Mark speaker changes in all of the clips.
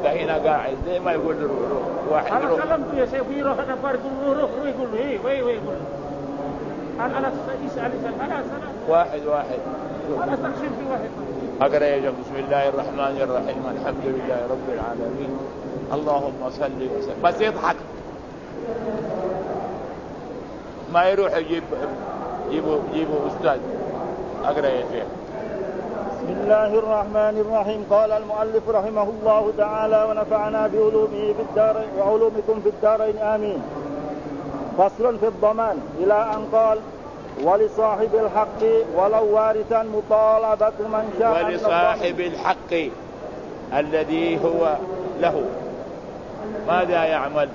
Speaker 1: انت هنا قاعد زي ما يقول روح واحد
Speaker 2: انا
Speaker 1: روح.
Speaker 2: كلمت يا شيخ يروح انا بارك روح يقول له ايه ويقول انا يسال انا
Speaker 1: واحد
Speaker 2: انا استكشف في واحد.
Speaker 1: اقرا يا جماعه. بسم الله الرحمن الرحيم الحمد لله رب العالمين اللهم صل وسلم. بس يضحك ما يروح يجيبوا استاذ. اقرا يا شيخ.
Speaker 3: بسم الله الرحمن الرحيم. قال المؤلف رحمه الله تعالى ونفعنا بعلومه في الدارين وعلومكم في الدارين آمين. فصل في الضمان إلى أن قال ولصاحب الحق ولو وارثا مطالبة من شاء.
Speaker 1: ولصاحب الحق الذي هو له ماذا يعمل؟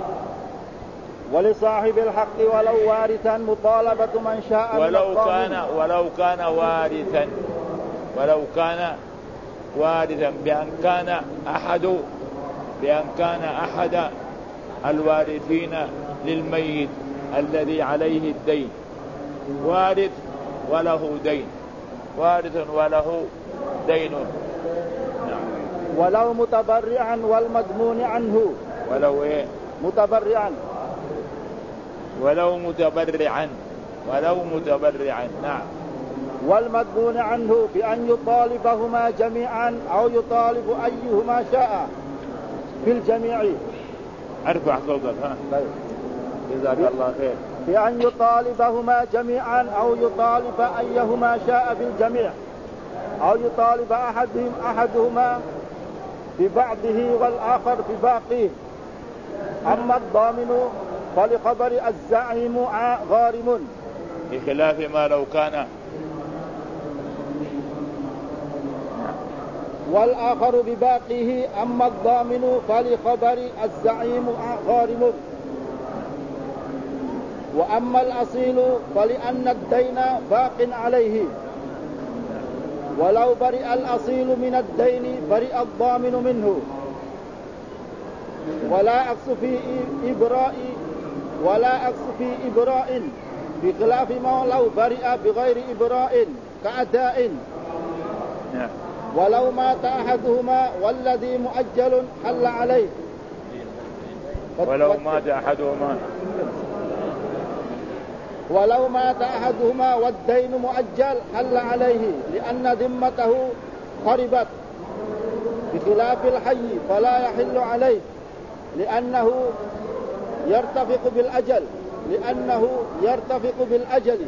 Speaker 3: ولصاحب الحق ولو وارثا مطالبة من شاء.
Speaker 1: ولو كان وارثا بأن كان أحد الوارثين للميت الذي عليه الدين وارث وله دين. نعم.
Speaker 3: ولو متبرعا والمضمون عنه.
Speaker 1: ولو ايه؟
Speaker 3: متبرعا.
Speaker 1: ولو متبرعا. نعم.
Speaker 3: والمضمون عنه بأن يطالبهما جميعا أو يطالب أيهما شاء في الجميع.
Speaker 1: ارفع صوتك.
Speaker 3: طيب.
Speaker 1: جزاك الله خير.
Speaker 3: بأن يطالبهما جميعا أو يطالب أيهما شاء في الجميع أو يطالب أحدهما ببعضه والآخر بباقيه. أما الضامن فلخبر الزعيم غارم
Speaker 1: بخلاف ما لو كان.
Speaker 3: والآخر بباقيه. أما الضامن فلخبر الزعيم غارم. وأما الأصيل فلأن الدين باق عليه. ولو برئ الأصيل من الدين برئ الضامن منه. ولا عكس في إبراء بخلاف ما لو برئ بغير إبراء كأداء. ولو مات أحدهما والذي مؤجل حل عليه. ولو مات أحدهما والدين مؤجل حل عليه لأن ذمته خربت بخلاف الحي فلا يحل عليه لأنه يرتفق بالأجل.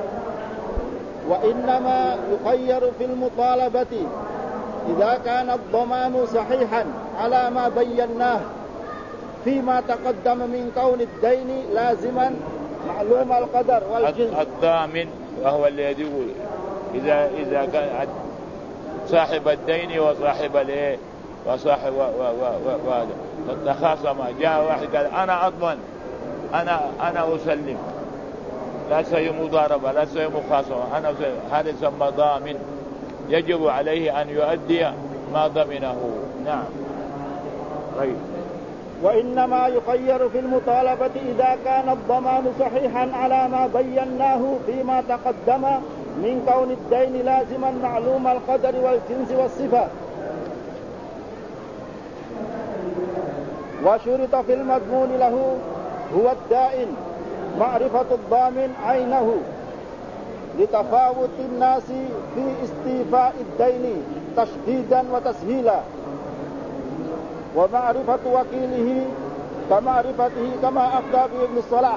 Speaker 3: وإنما يخير في المطالبة إذا كان الضمان صحيحا على ما بيناه فيما تقدم من كون الدين لازما معلوم القدر والجنس.
Speaker 1: الضامن وهو الذي يقول إذا كان صاحب الدين وصاحب الايه وصاحب تخاصم. جاء واحد قال أنا أضمن أنا أسلم لا سي مضاربة لا سي مخاصمة أنا أسلم. هذا يسمى ضامن يجب عليه أن يؤدي ما ضمنه. نعم. طيب.
Speaker 3: وإنما يخير في المطالبة إذا كان الضمان صحيحا على ما بيناه فيما تقدم من كون الدين لازما معلوم القدر والجنس والصفة. وشرط في المضمون له هو الدائن معرفة الضامن عينه لتفاوت الناس في استيفاء الدين تشديدا وتسهيلا. ومعرفة وكيله كمعرفته كما أفتى به ابن الصلاح.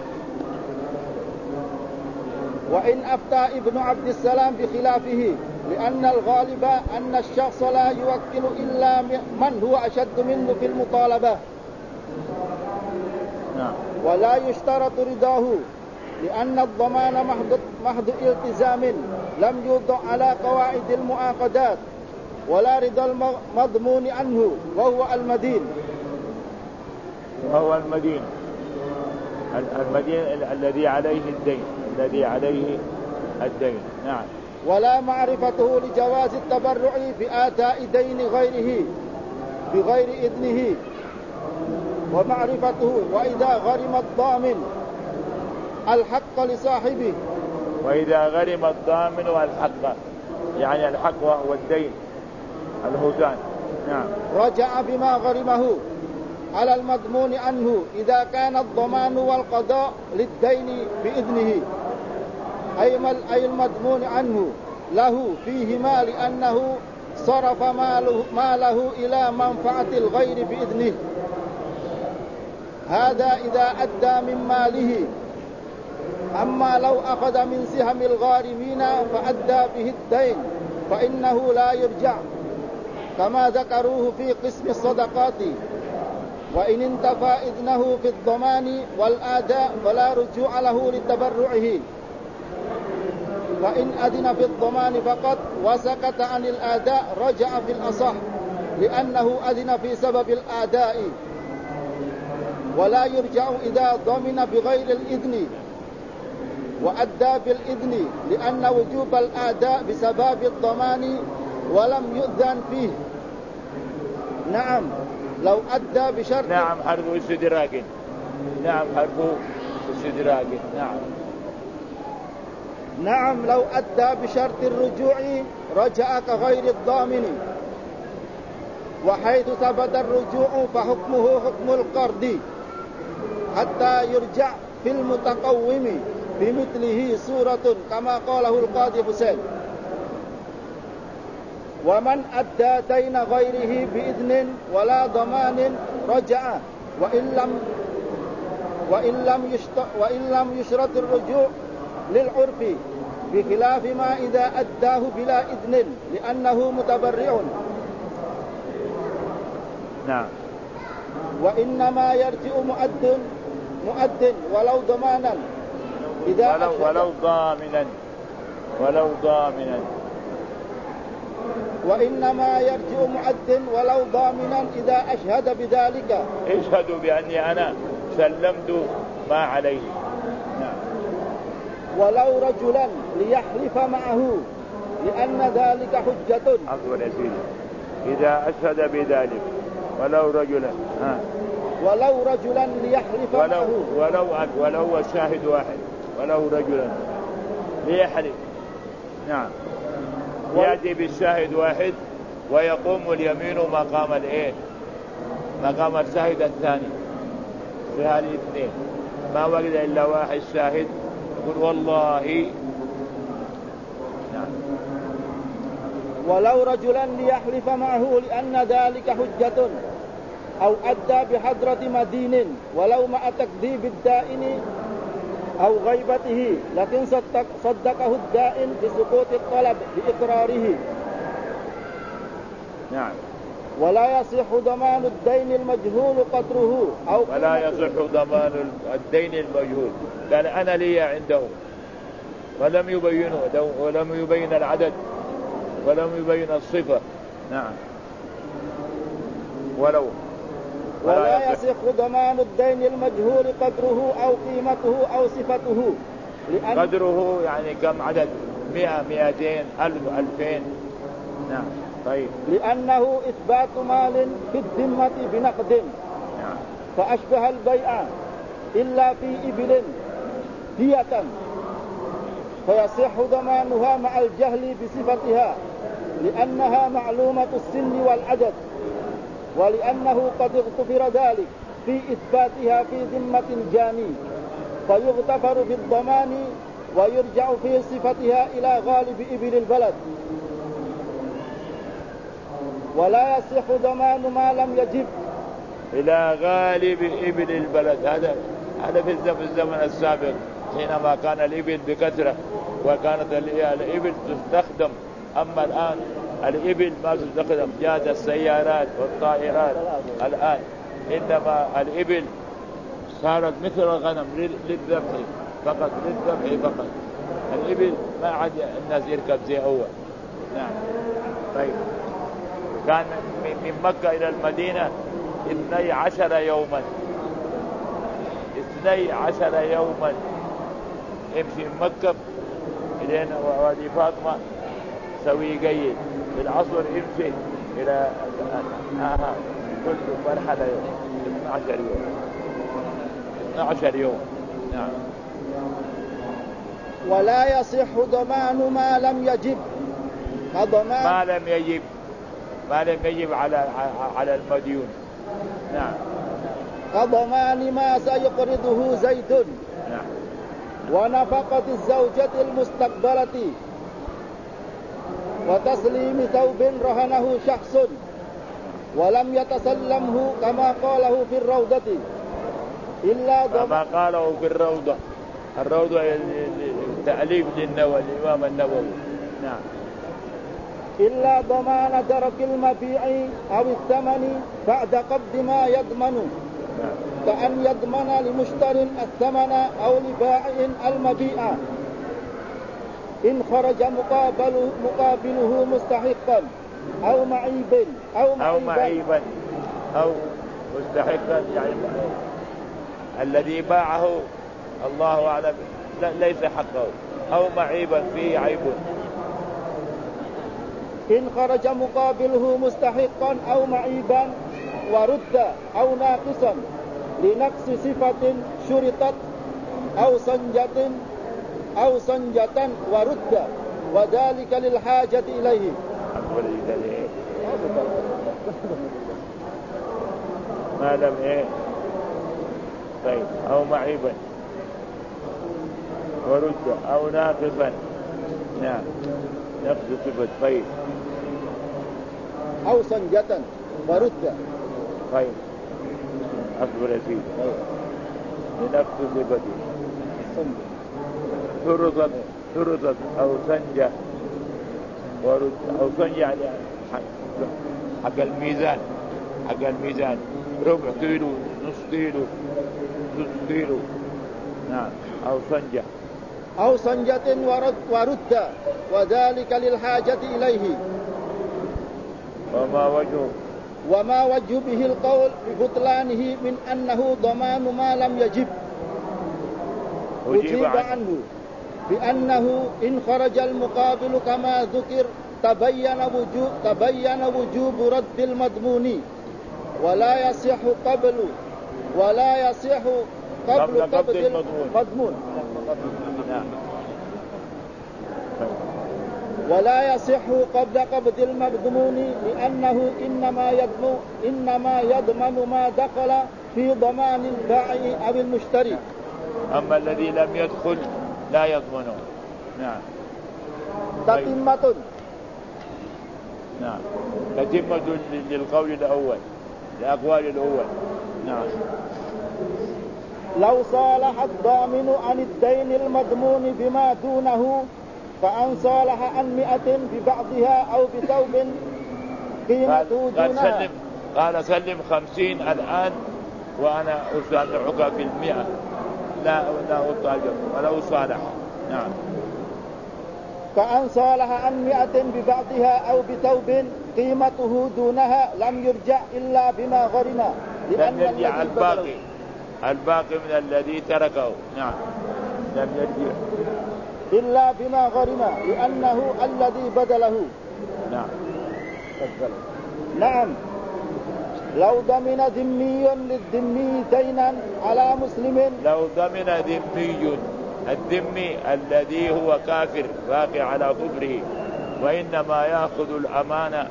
Speaker 3: وإن أفتى ابن عبد السلام بخلافه لأن الغالب أن الشخص لا يوكل إلا من هو أشد منه في المطالبة. ولا يشترط رضاه لأن الضمان محض التزام لم يوضع على قواعد المعاقدات ولا رضا المضمون عنه وهو المدين.
Speaker 1: الذي عليه الدين. نعم.
Speaker 3: ولا معرفته لجواز التبرع في آداء دين غيره بغير إذنه. ومعرفته وإذا غرم الضامن الحق لصاحبه.
Speaker 1: وإذا غرم الضامن والحق يعني الحق وهو الدين الهدان نعم.
Speaker 3: رجع بما غرمه على المضمون عنه إذا كان الضمان والقضاء للدين بإذنه، أي المضمون عنه له فيهما لأنه صرف ماله إلى منفعة الغير بإذنه. هذا إذا أدى من ماله. أما لو أخذ من سهم الغارمين فأدى به الدين فإنه لا يرجع كما ذكروه في قسم الصدقات. وإن انتفى إذنه في الضمان والآداء فلا رجوع له لتبرعه. فإن أذن في الضمان فقط وسكت عن الآداء رجع في الأصح، لأنه أذن في سبب الآداء. ولا يرجع إذا ضمن بغير الإذن وأدى بالإذن، لأن وجوب الآداء بسبب الضمان ولم يؤذن فيه. نعم لو أدى بشرط.
Speaker 1: نعم حرف استدراك. نعم حرف استدراك. نعم.
Speaker 3: نعم لو أدى بشرط الرجوع رجع كغير الضامن. وحيث ثبت الرجوع فحكمه حكم القرض حتى يرجع في المتقوم بمثله صورة كما قاله القاضي حسين. ومن أدى دين غيره بإذن ولا ضمان رجع وإن لم يشرط الرجوع للعرف، بخلاف ما إذا أداه بلا إذن لأنه متبرع.
Speaker 1: نعم.
Speaker 3: وإنما يرجع مؤد ولو ضمانا إذا
Speaker 1: ولو ضامنا.
Speaker 3: وإنما يرجع مؤد ولو ضامنا إذا أشهد بذلك.
Speaker 1: اشهدوا بأني أنا سلمت ما عليه. نعم.
Speaker 3: ولو رجلا ليحلف معه لأن ذلك حجة.
Speaker 1: أقول يا سيدي إذا أشهد بذلك ولو رجلا
Speaker 3: ولو رجلا ليحلف معه
Speaker 1: ولو الشاهد واحد ولو رجلا ليحلف. نعم. يأتي بالشاهد واحد ويقوم اليمين مقام الايه؟ مقام الشاهد الثاني. في هذه الاثنين ما وجد إلا واحد شاهد يقول والله. نعم.
Speaker 3: ولو رجلا ليحلف معه لأن ذلك حجة أو أدى بحضرة مدين ولو مع تكذيب الدائن أو غيبته، لكن صدقه الدائن بسقوط الطلب بإقراره.
Speaker 1: نعم.
Speaker 3: ولا يصح ضمان الدين المجهول قدره أو
Speaker 1: ولا يصح ضمان الدين المجهول. قال أنا لي عنده ولم يبين العدد ولم يبين الصفة. نعم.
Speaker 3: ولا يصح ضمان الدين المجهول قدره أو قيمته أو صفته.
Speaker 1: قدره يعني كم عدد؟ 100 200 1000 2000. نعم. طيب.
Speaker 3: لأنه إثبات مال في الذمة بنقد.
Speaker 1: نعم.
Speaker 3: فأشبه البيع إلا في إبل هية فيصح ضمانها مع الجهل بصفتها لأنها معلومة السن والعدد، ولأنه قد اغتفر ذلك في إثباتها في ذمة الجاني فيغتفر في الضمان ويرجع في صفتها إلى غالب إبل البلد. ولا يصح ضمان ما لم يجب
Speaker 1: إلى غالب إبل البلد. هذا في الزمن السابق حينما كان الإبل بكثرة وكانت الإبل تستخدم. أما الآن الإبل ما تستخدم، جاءت السيارات والطائرات الآن، إنما الإبل صارت مثل الغنم للذبح فقط. الإبل ما عاد الناس يركب زي أول. نعم. طيب. كان من مكة إلى المدينة 12 يوما. 12 يوما يمشي من مكة إلى وادي فاطمة سوي قيد، في العصر يمشي إلى كل مرحلة يوم 12 يوم. 12 يوم. نعم.
Speaker 3: ولا يصح ضمان ما لم يجب.
Speaker 1: ما لم يجب ما لم يجب على المديون. نعم.
Speaker 3: كضمان ما سيقرضه زيد.
Speaker 1: نعم.
Speaker 3: ونفقة الزوجة المستقبلة، وتسليم ثوب رهنه شخص ولم يتسلمه كما قاله في الروضة إلا
Speaker 1: كما قاله في الروضة. الروضة تأليف الإمام النووي. نعم.
Speaker 3: إلا ضمان ترك المبيع أو الثمن بعد قبض ما يضمن.
Speaker 1: نعم.
Speaker 3: كأن يضمن لمشتر الثمن أو لبائع المبيع إن خرج مقابله مستحقا أو معيبا
Speaker 1: أو مستحقا، يعني الذي باعه الله أعلم ليس حقه، أو معيبا فيه عيب.
Speaker 3: إن خرج مقابله مستحقا أو معيبا ورد أو ناقصا لنقص صفة شرطت أو صنجة ورد، وذلك للحاجة إليه.
Speaker 1: ما لم إيه؟ طيب. أو معيبا ورد أو ناقصا. نعم. نقص صفة. طيب.
Speaker 3: أو صنجة ورد.
Speaker 1: طيب. أصبر يا سيدي. لنقص صفته ثرثت أو سنجة ورد أو سنجة، يعني حق الميزان ربع كيلو، نص كيلو، ثلث كيلو. نعم. أو
Speaker 3: صنجة ورد، وذلك للحاجة إليه. وما وجه به القول ببطلانه من أنه ضمان ما لم يجب. أجيب عنه بأنه إن خرج المقابل كما ذكر تبين وجوب رد المضمون، ولا يصح قبل قبض المضمون، ولا يصح قبل قبض المضمون، لأنه إنما يضمن ما دخل في ضمان البائع أو المشتري.
Speaker 1: أما الذي لم يدخل لا يضمنه. نعم.
Speaker 3: تتمة.
Speaker 1: نعم. تتمة للقول الأول، لأقوال الأول. نعم.
Speaker 3: لو صالح الضامن عن الدين المضمون بما دونه، فأن صالح عن 100 ببعضها أو بثوب قيمته دونها.
Speaker 1: قال سلم 50 الآن وأنا أسامحك في 100، لا أطالب ولو صالح. نعم.
Speaker 3: فأن صالح عن 100 ببعضها أو بثوب قيمته دونها لم يرجع إلا بما غرم،
Speaker 1: لم يرجع الباقي من الذي تركه. نعم. لم يرجع
Speaker 3: إلا بما غرم، لأنه الذي بدله.
Speaker 1: نعم.
Speaker 3: نعم. لو ضمن ذمي للذمي دينا على مسلم،
Speaker 1: لو ضمن ذمي، الذمي الذي هو كافر باقي على كفره وإنما يأخذ الأمانة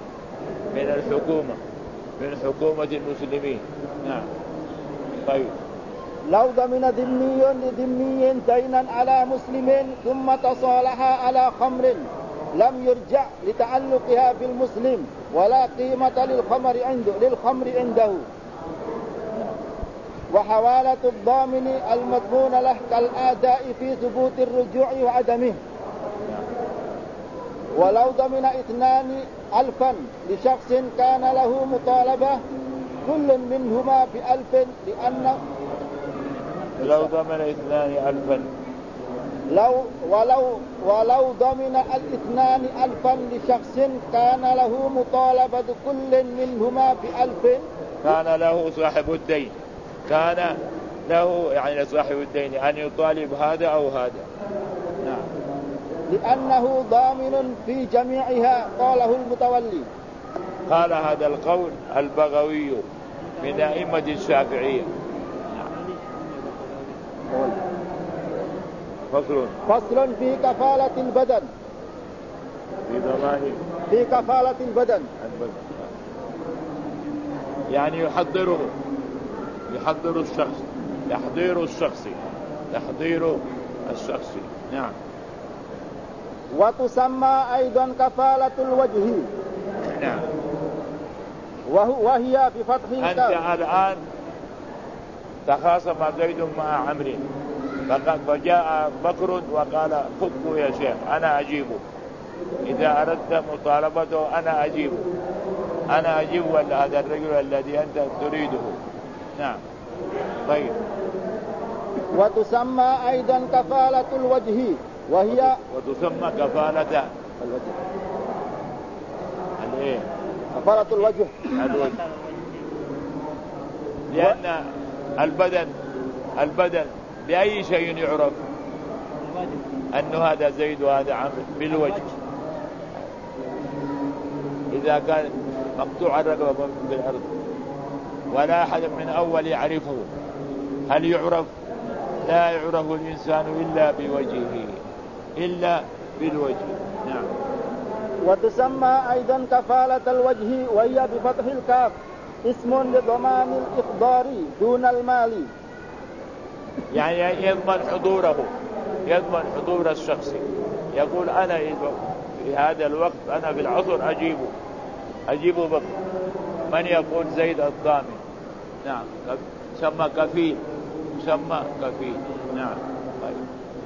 Speaker 1: من حكومة المسلمين. نعم. طيب.
Speaker 3: لو ضمن ذمي لذمي دينا على مسلم ثم تصالح على خمر لم يرجع لتعلقها بالمسلم، ولا قيمة للخمر عنده. وحوالة الضامن المضمون له كالآداء في ثبوت الرجوع وعدمه. ولو ضمن 2,000 لشخص كان له مطالبة كل منهما ب1,000 لأنه
Speaker 1: لو ضمن 2,000
Speaker 3: ولو ضمن 2,000 لشخص كان له مطالبة كل منهما ب1,000
Speaker 1: كان له صاحب الدين، كان له يعني صاحب الدين أن يطالب هذا أو هذا. نعم.
Speaker 3: لأنه ضامن في جميعها، قاله المتولي.
Speaker 1: قال هذا القول البغوي من أئمة الشافعية.
Speaker 3: فصل في كفالة البدن.
Speaker 1: في ضمان
Speaker 3: في كفالة البدن.
Speaker 1: يعني يحضر الشخص، تحضير الشخص. نعم.
Speaker 3: وتسمى أيضا كفالة الوجه.
Speaker 1: نعم.
Speaker 3: وهي بفتح الكاف.
Speaker 1: أنت الآن تخاصم زيد مع عمرو، فجاء بكر وقال فكوا يا شيخ أنا أجيبه، إذا أردت مطالبته أنا أجيب ولا هذا الرجل الذي أنت تريده. نعم. طيب.
Speaker 3: وتسمى أيضا كفالة الوجه وهي
Speaker 1: وتسمى كفالة الوجه.
Speaker 3: كفالة الوجه
Speaker 1: لأن البدن بأي شيء يعرف أنه هذا زيد وهذا عمرو؟ بالوجه. إذا كان مقطوع الرقبة بالأرض ولا أحد من أول يعرفه، هل يعرف؟ لا يعرف الإنسان إلا بالوجه. نعم.
Speaker 3: وتسمى أيضا كفالة الوجه وهي بفتح الكاف اسم لضمان الإخضار دون المال،
Speaker 1: يعني يضمن حضور الشخص، يقول أنا في هذا الوقت أنا في العصر أجيبه بكر. من يقول زيد الضامن. نعم. سمى كفيل. نعم. طيب.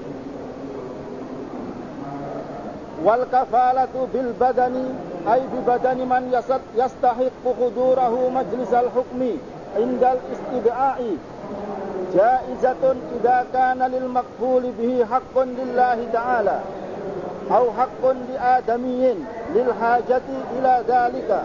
Speaker 3: والكفالة بالبدن أي ببدن من يستحق حضوره مجلس الحكم عند الاستدعاء، جائزة إذا كان للمقبول به حق لله تعالى أو حق لآدمي للحاجة إلى ذلك.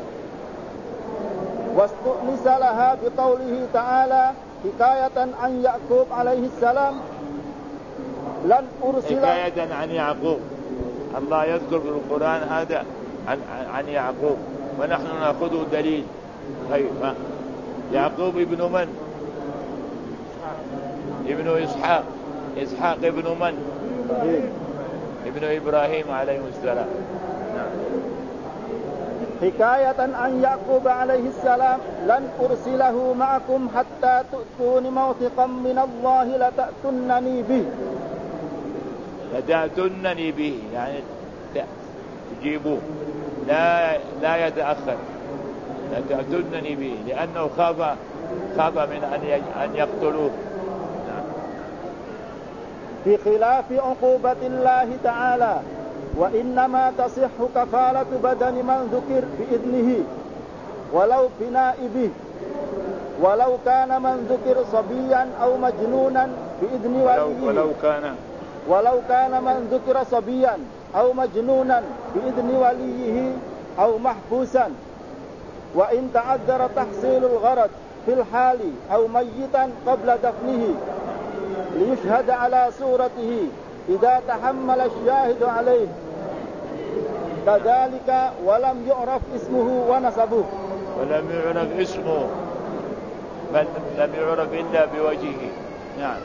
Speaker 3: واستؤنس لها بقوله تعالى حكاية عن يعقوب عليه السلام لن أرسل.
Speaker 1: حكاية عن يعقوب، الله يذكر في القرآن هذا عن يعقوب، ونحن نأخذه دليل. طيب. يعقوب ابن من؟ ابن إسحاق ابن من؟ ابن إبراهيم عليه السلام.
Speaker 3: حكاية عن يعقوب عليه السلام لن أرسله معكم حتى تؤتون موثقا من الله لتأتونني به يعني
Speaker 1: تجيبوه، لا يتأخر، لتأتونني به، لأنه خاف من أن يقتلوه.
Speaker 3: بخلاف عقوبة الله تعالى، وإنما تصح كفالة بدن من ذكر بإذنه ولو بنائبه، ولو كان من ذكر صبيا أو مجنونا بإذن وليه، ولو كان من ذكر صبيا أو مجنونا بإذن وليه أو محبوسا، وإن تعذر تحصيل الغرض في الحال أو ميتا قبل دفنه ليشهد على صورته إذا تحمل الشاهد عليه، كذلك ولم يعرف اسمه ونسبه.
Speaker 1: ولم يعرف اسمه، بل لم يعرف إلا بوجهه. نعم.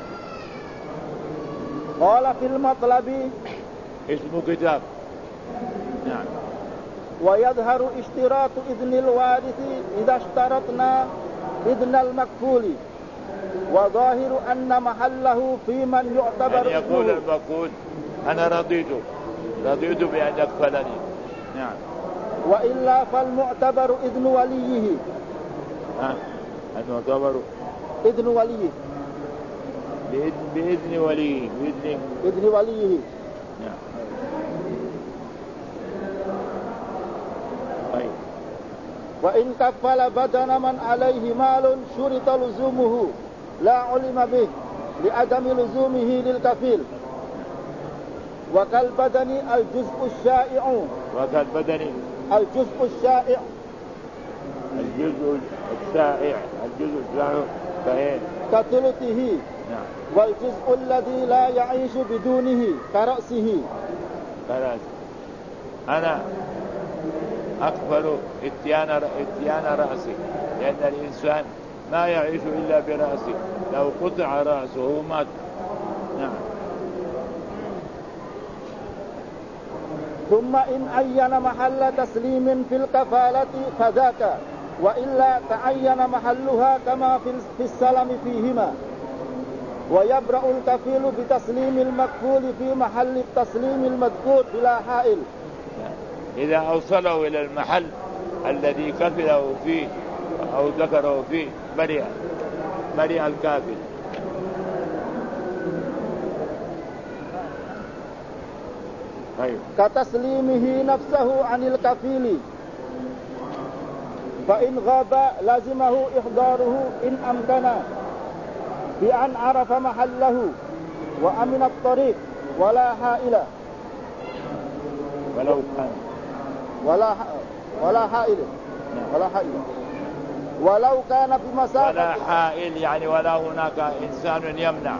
Speaker 3: قال في المطلب
Speaker 1: اسم كتاب. نعم.
Speaker 3: ويظهر اشتراط إذن الوارث إذا اشترطنا إذن المكفول، وظاهر أن محله في من يعتبر
Speaker 1: يعني يقول المكفول أنا رضيت بأن يكفلني. نعم.
Speaker 3: وإلا فالمعتبر إذن وليه.
Speaker 1: المعتبر
Speaker 3: إذن وليه
Speaker 1: بإذن وليه.
Speaker 3: إذن وليه.
Speaker 1: نعم. طيب.
Speaker 3: وإن كفل بدن من عليه مال شرط لزومه لا علم به لعدم لزومه للكفيل، وكالبدن الجزء الشائع. كثلثه.
Speaker 1: نعم.
Speaker 3: والجزء الذي لا يعيش بدونه كرأسه.
Speaker 1: أنا أقبل اتيان رأسي، لأن الإنسان ما يعيش إلا برأسه، لو قطع رأسه مات. نعم.
Speaker 3: ثم إن عين محل تسليم في الكفالة فذاك، وإلا تعين محلها كما في السلم فيهما، ويبرأ الكفيل بتسليم المكفول في محل التسليم المذكور بلا حائل.
Speaker 1: إذا أوصله إلى المحل الذي كفله فيه أو ذكره فيه برئ الكافل.
Speaker 3: كتسليمه نفسه عن الكفيل، فإن غاب لازمه إحضاره إن أمكن بأن عرف محله وأمن الطريق ولا حائل ولا حائل ولو كان بمسافة
Speaker 1: ولا حائل يعني ولا هناك إنسان يمنع.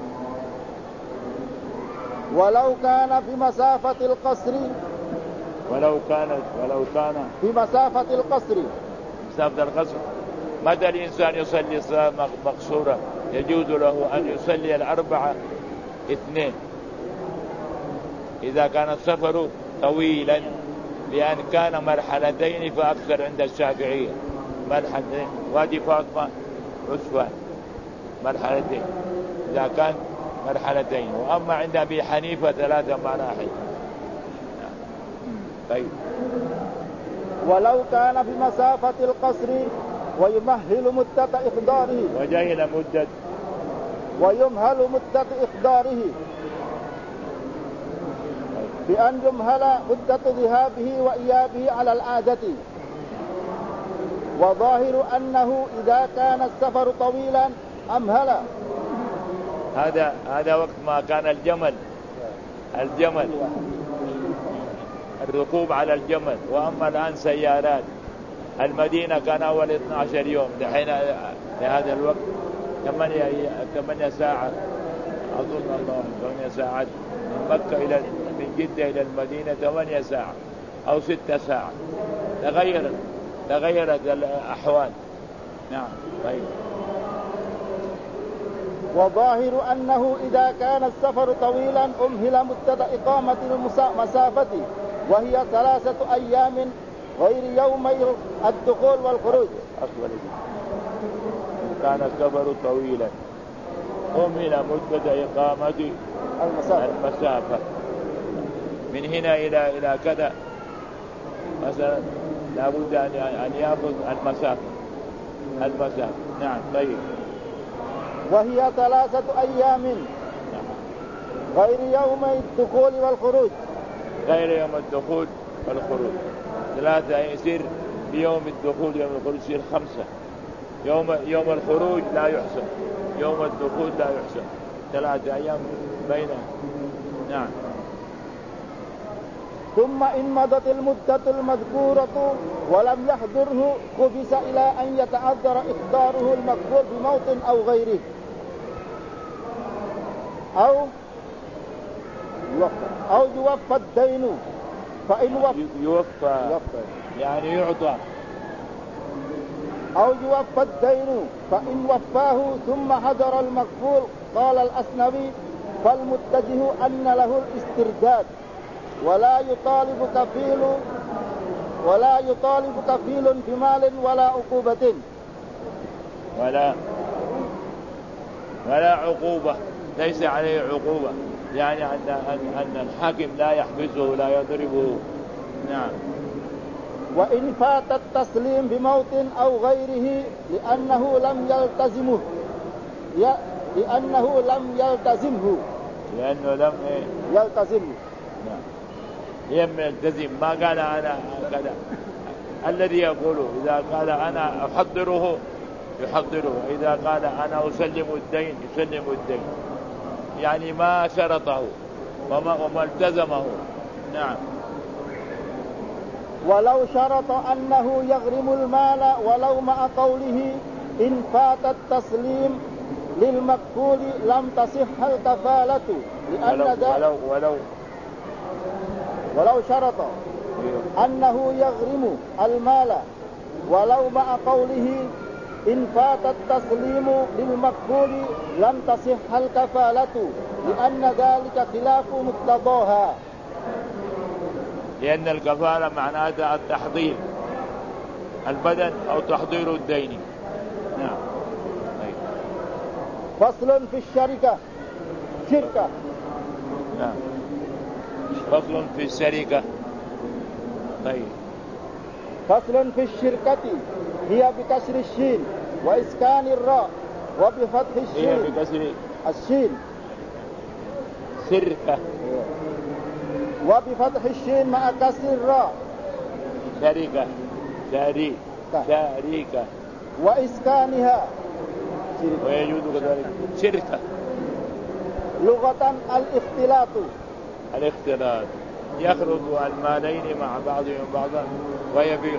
Speaker 3: ولو كان بمسافة القصر بمسافة القصر
Speaker 1: مسافة القصر. متى الإنسان يصلي صلاة مقصورة يجوز له أن يصلي 4-2 إذا كان السفر طويلا، لأن كان مرحلتين فأكثر عند الشافعية، مرحلتين وادي فاطمة عسفان مرحلتين إذا كان مرحلتين، وأما عند أبي حنيفة 3 مراحل. طيب.
Speaker 3: ولو كان بمسافة القصر ويمهل مدة إحضاره ويمهل مدة إحضاره بأن يمهل مدة ذهابه وإيابه على العادة. وظاهر أنه إذا كان السفر طويلا أمهل.
Speaker 1: هذا وقت ما كان الجمل الركوب على الجمل. وأما الآن سيارات. المدينة كان أول 12 يوم، دحين لهذا الوقت 8 ساعة أظن، الله 8 ساعات من مكة من جدة إلى المدينة 8 ساعة أو 6 ساعات. تغيرت الأحوال. نعم. طيب.
Speaker 3: وظاهر أنه إذا كان السفر طويلا أمهل مدة إقامة المسافة، وهي 3 أيام غير يومي الدخول والخروج.
Speaker 1: كان السفر طويلا أمهل مدة إقامة المسافة من هنا إلى كذا مثلا، لابد أن يأخذ المسافة. نعم. طيب.
Speaker 3: وهي 3 أيام غير يوم الدخول والخروج.
Speaker 1: غير يوم الدخول والخروج 3 يصير بيوم الدخول يوم الخروج يصير 5. يوم الخروج لا يحسب، يوم الدخول لا يحسب، 3 أيام بينهم. نعم.
Speaker 3: ثم إن مضت المدة المذكورة ولم يحضره خبث إلى أن يتعذر إحضاره المقبول بموت أو غيره، أو يوفى الدين. فإن
Speaker 1: يوفى يعني يعطى.
Speaker 3: أو يوفى الدين فإن وفاه ثم حضر المقبول، قال الأسنوي فالمتجه أن له الاسترداد، ولا يطالب كفيل بمال ولا عقوبة.
Speaker 1: ولا عقوبة، ليس عليه عقوبة، يعني أن الحاكم لا يحبسه لا يضربه. نعم.
Speaker 3: وإن فات التسليم بموت أو غيره لأنه لم يلتزمه
Speaker 1: نعم. يلتزم. ما قال أنا كذا. الذي يقوله إذا قال أنا أحضره يحضره، إذا قال أنا أسلم الدين يسلم الدين، يعني ما شرطه وما التزمه. نعم.
Speaker 3: ولو شرط أنه يغرم المال ولو مع قوله إن فات التسليم للمكفول لم تصح الكفالة، لأن ولو شرط أنه يغرم المال ولو مع قوله إن فات التسليم للمكفول لم تصح الكفالة، لأن ذلك خلاف مقتضاها.
Speaker 1: لأن الكفالة معناتها التحضير، البدن أو تحضير الدين. نعم.
Speaker 3: فصل في الشركة شركة.
Speaker 1: نعم. فصل في الشركة. طيب.
Speaker 3: فصل في الشركة هي بكسر الشين وإسكان الراء وبفتح الشين.
Speaker 1: هي بكسر
Speaker 3: الشين
Speaker 1: شركة
Speaker 3: وبفتح الشين مع كسر الراء
Speaker 1: شركة شركة
Speaker 3: وإسكانها
Speaker 1: ويجوز كذلك شركة.
Speaker 3: لغة
Speaker 1: الاختلاط يخرج المالين مع بعضهم بعضا ويبيع.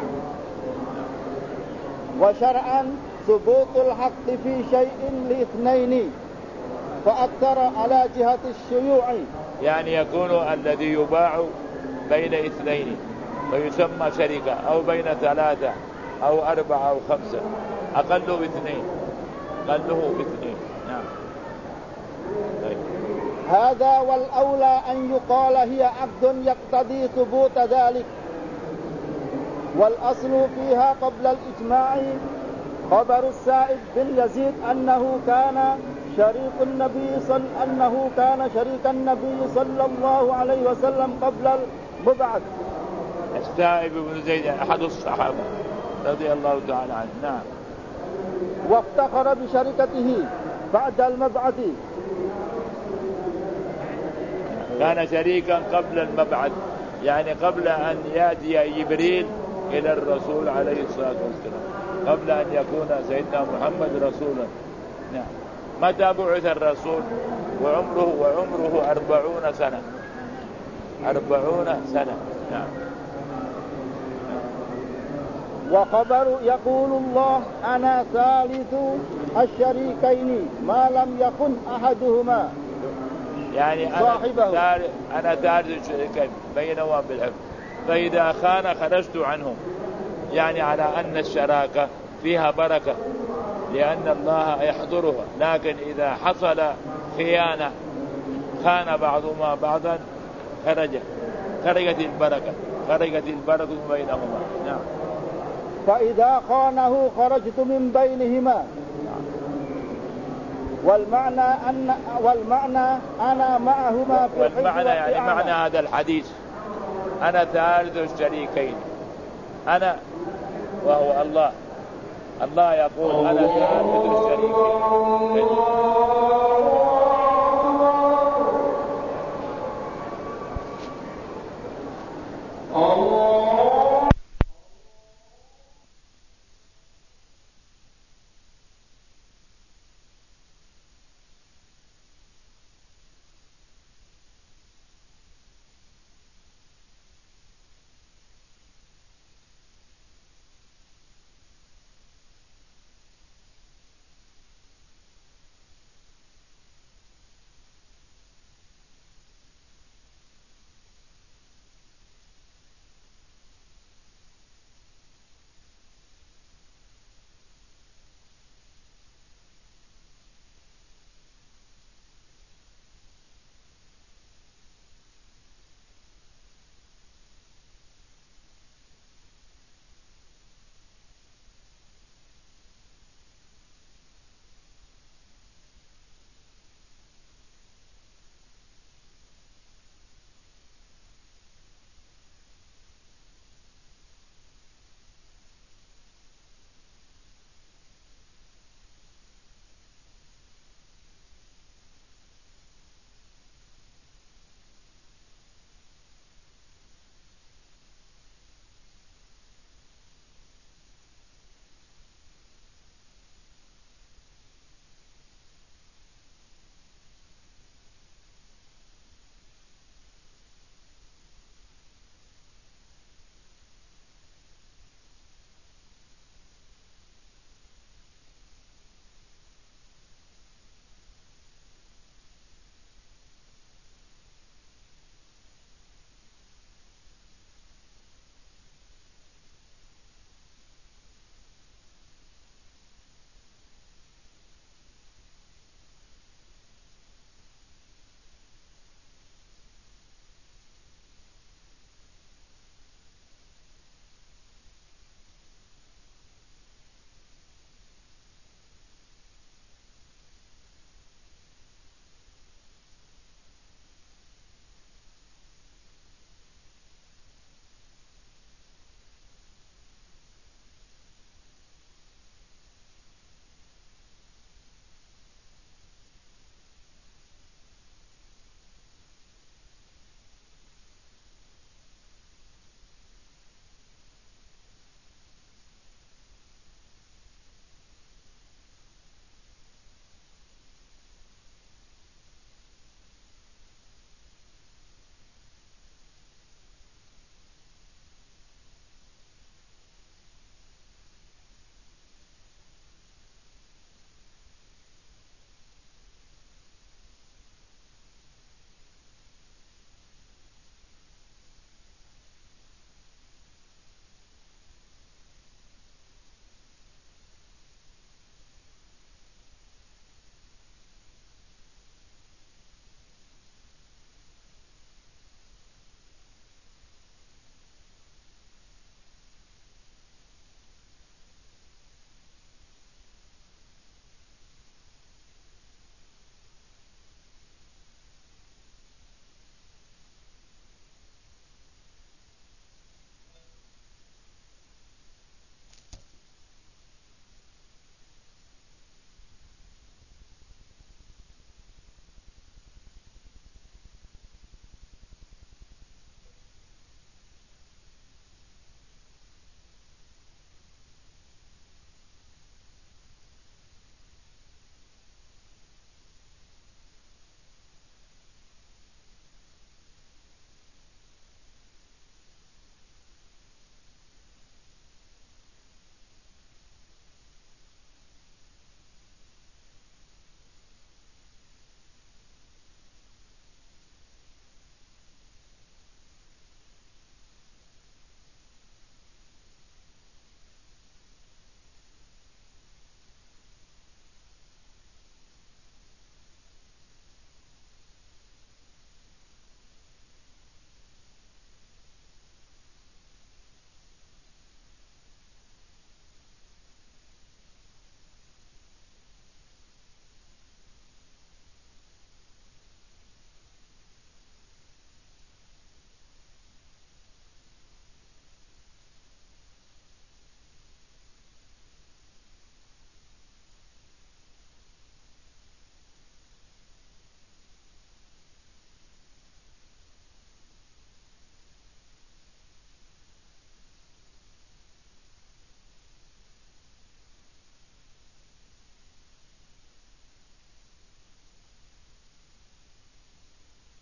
Speaker 3: وشرعا ثبوت الحق في شيء لاثنين فأكثر على جهة الشيوع،
Speaker 1: يعني يكون الذي يباع بين اثنين ويسمى شركة أو بين 3 أو 4 أو 5 أقله باثنين. نعم. طيب.
Speaker 3: هذا والأولى أن يقال هي عقد يقتضي ثبوت ذلك، والأصل فيها قبل الإجماع خبر السائب بن يزيد أنه كان شريك النبي صلى الله عليه وسلم قبل المبعث.
Speaker 1: السائب بن زيد أحد الصحابة رضي الله تعالى عنه. نعم.
Speaker 3: وافتخر بشركته بعد المبعث.
Speaker 1: كان شريكا قبل المبعث، يعني قبل أن يأتي جبريل إلى الرسول عليه الصلاة والسلام، قبل أن يكون سيدنا محمد رسولا. نعم. متى بعث الرسول؟ وعمره 40 سنة. 40 سنة. نعم.
Speaker 3: وخبر يقول الله أنا ثالث الشريكين ما لم يكن أحدهما،
Speaker 1: يعني أنا ثالث الشريكين بينهما بالحب، فإذا خان خرجت عنهم، يعني على أن الشراكة فيها بركة لأن الله يحضرها، لكن إذا حصل خيانة خان بعضهما بعضا خرجت البركة بينهما. نعم.
Speaker 3: فإذا خانه خرجت من بينهما. والمعنى أنا معهما في
Speaker 1: والمعنى يعني معنى هذا الحديث أنا ثالث الشريكين، أنا وهو الله يقول أنا ثالث الشريكين.